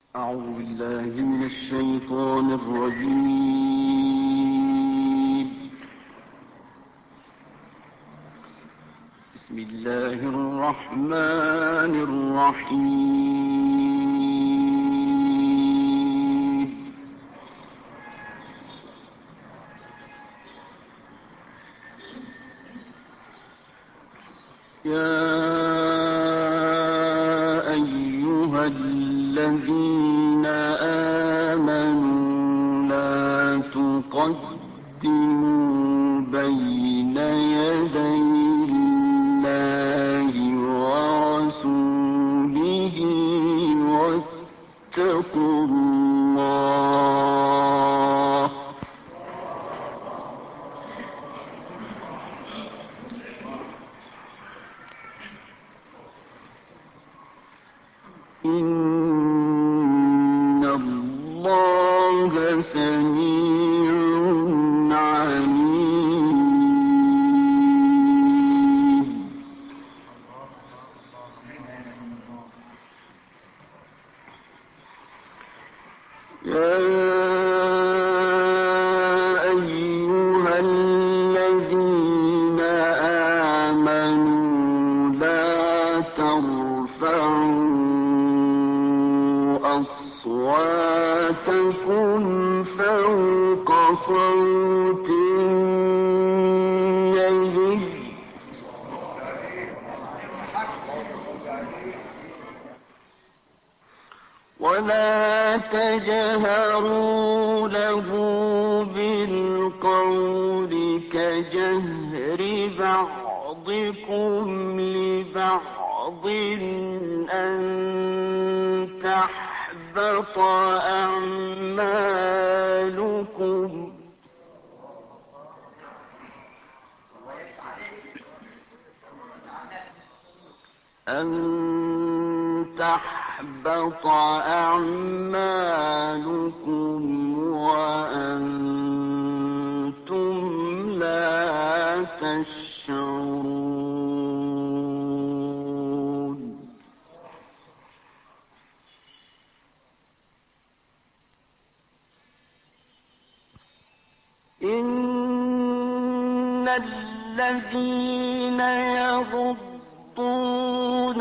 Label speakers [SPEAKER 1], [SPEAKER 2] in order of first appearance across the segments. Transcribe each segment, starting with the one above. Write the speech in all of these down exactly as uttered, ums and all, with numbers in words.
[SPEAKER 1] أعوذ بالله من الشيطان الرجيم. بسم الله الرحمن الرحيم. يا أيها الذين آمنوا لا تقدموا بين يدي الله ورسوله واتقوا الله إن الله سميع عليم. يا أيها الذين آمنوا لا ترفعوا أصواتكم فوق صوت النبي ولا تجهروا له بالقول كجهر بعضكم لبعض أن تحبط أعمالكم أن تحبط أعمالكم وأنتم لا تشعرون. إن الذين يغضون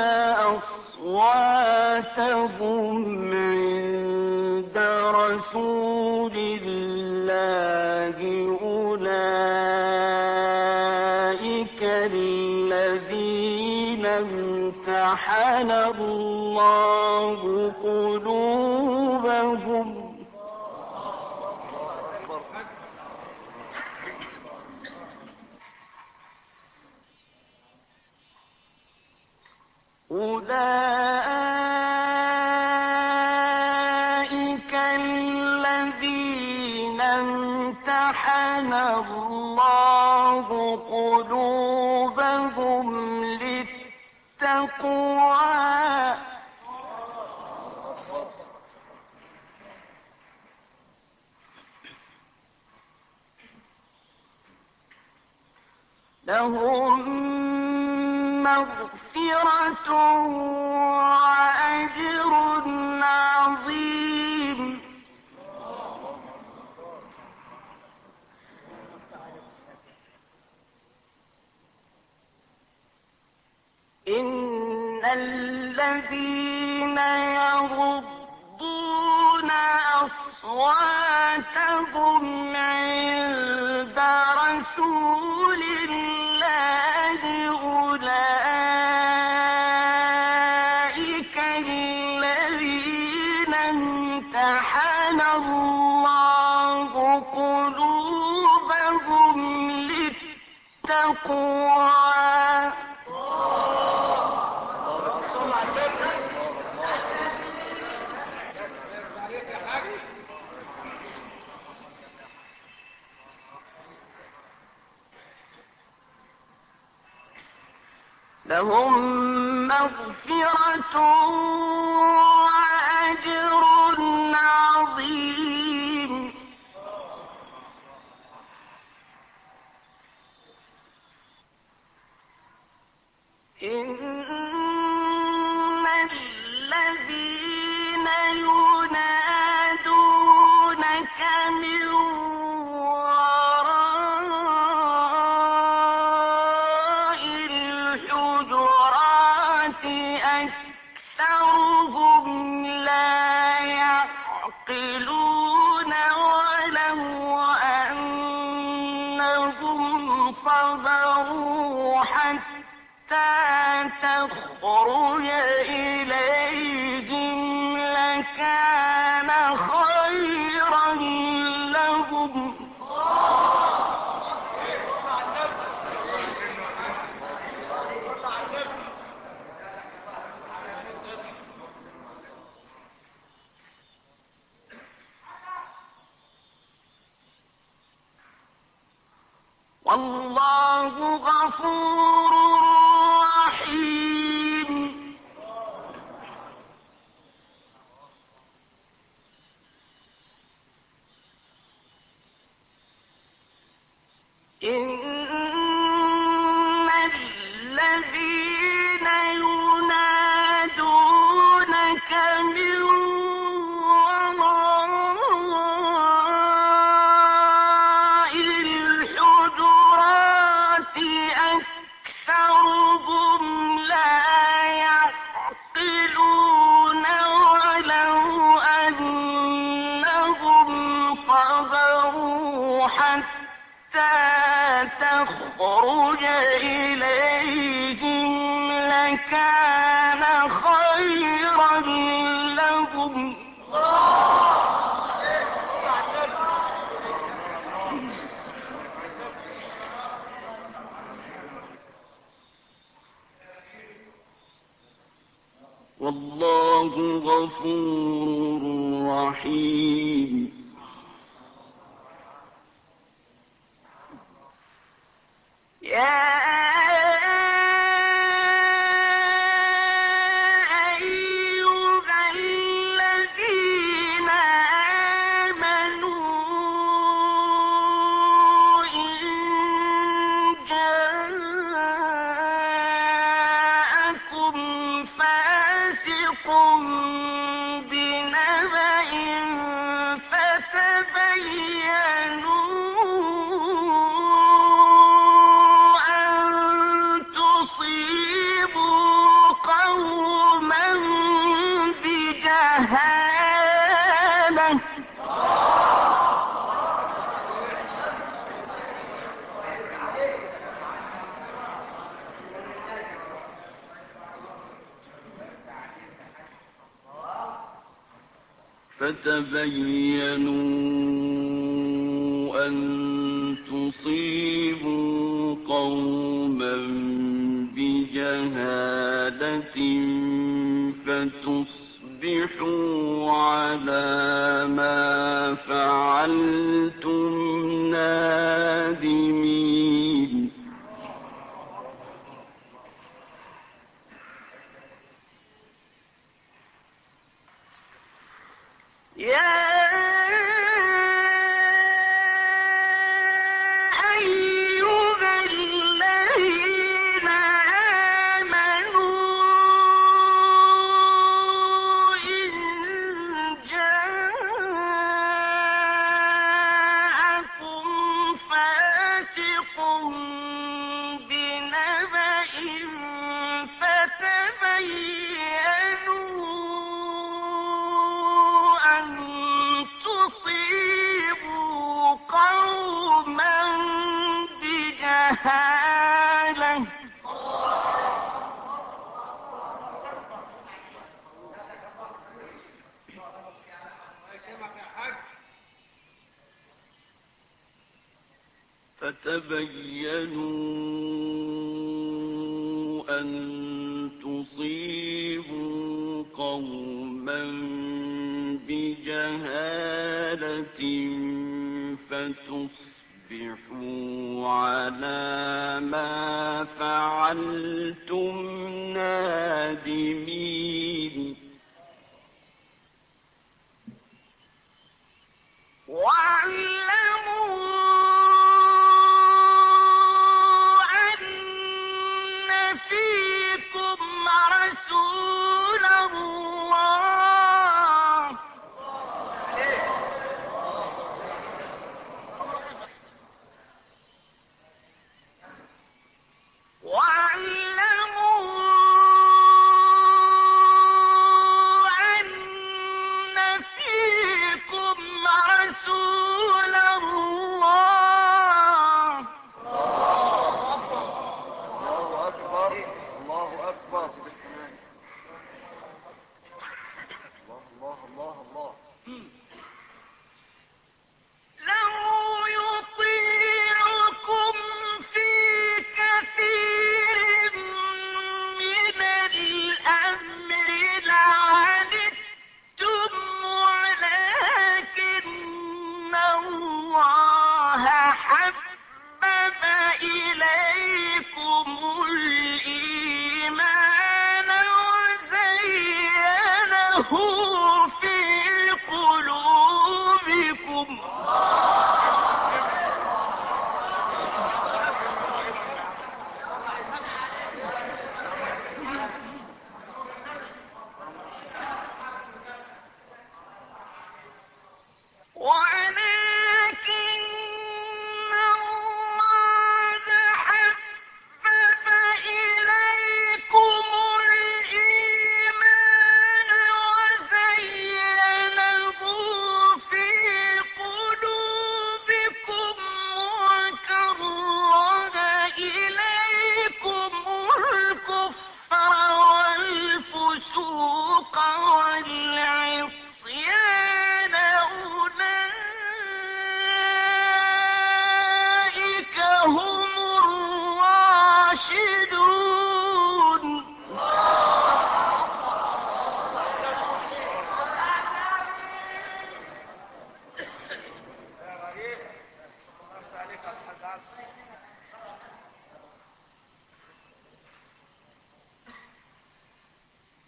[SPEAKER 1] أصواتهم عند رسول الله أولئك الذين امتحن الله قلوبهم أولئك الذين امتحن الله قلوبهم للتقوى لهم مغفرة وأجر عظيم. إن الذين يغضون أصواتهم عند رسول الله أولئك الذين امتحن الله قلوبهم للتقوى لهم مغفرة وأجر عظيم. إن الذين يريدون ينادونك من وراء الحجرات أكثرهم لا يعقلون ولو أنهم صبروا حتى تخرج إليهم لكان خيرا لهم. والله غفور رحيم. إن الذين ينادونك من وراء الحجرات أكثرهم لا يعقلون ولو أنهم صبروا حتى تخرج إليهم لكان خيرا لهم. والله غفور رحيم. يا أيها الذين آمنوا إن جاءكم فاسق بنبأ فتبينوا قوما بجهالة فتبينوا أن تصيبوا قوما بجهالة فتصبحوا على ما فعلتم نادمين. يا أيها الذين آمنوا إن جاءكم فاسق بنبأ فتبينوا أن تصيبوا قوما بجهالة فتبينوا أن تصيبوا قوما بجهالة فتصبحوا على ما فعلتم نادمين. واعلموا أن فيكم رسول الله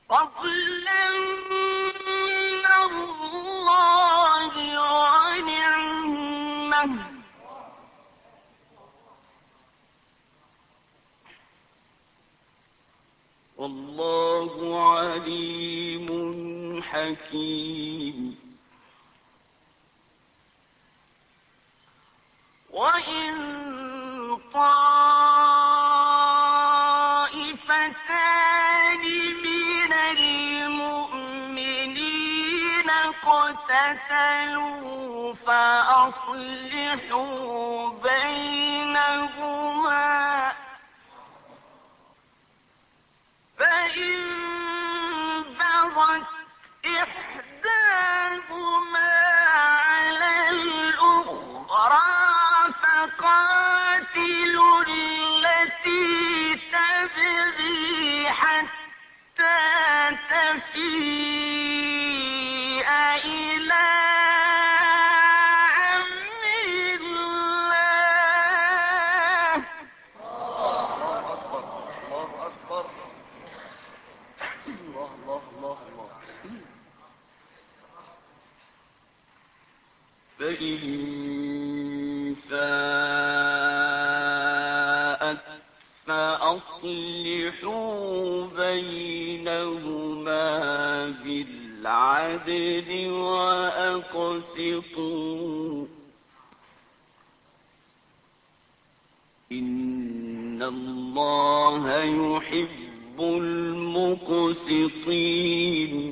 [SPEAKER 1] فضلا من الله ونعمة والله عليم حكيم وإن طائفتان من المؤمنين اقتتلوا فأصلحوا بينهما فإن بغت إحداهما على الأخرى فقاتلوا التي تبغي حتى تفيء إلى أمر الله الله الله الله الله فإن فاءت فأصلحوا بينهما بالعدل وأقسطوا إن الله يحب المقسطين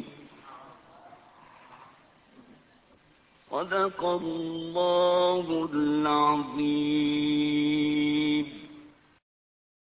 [SPEAKER 1] صدق الله العظيم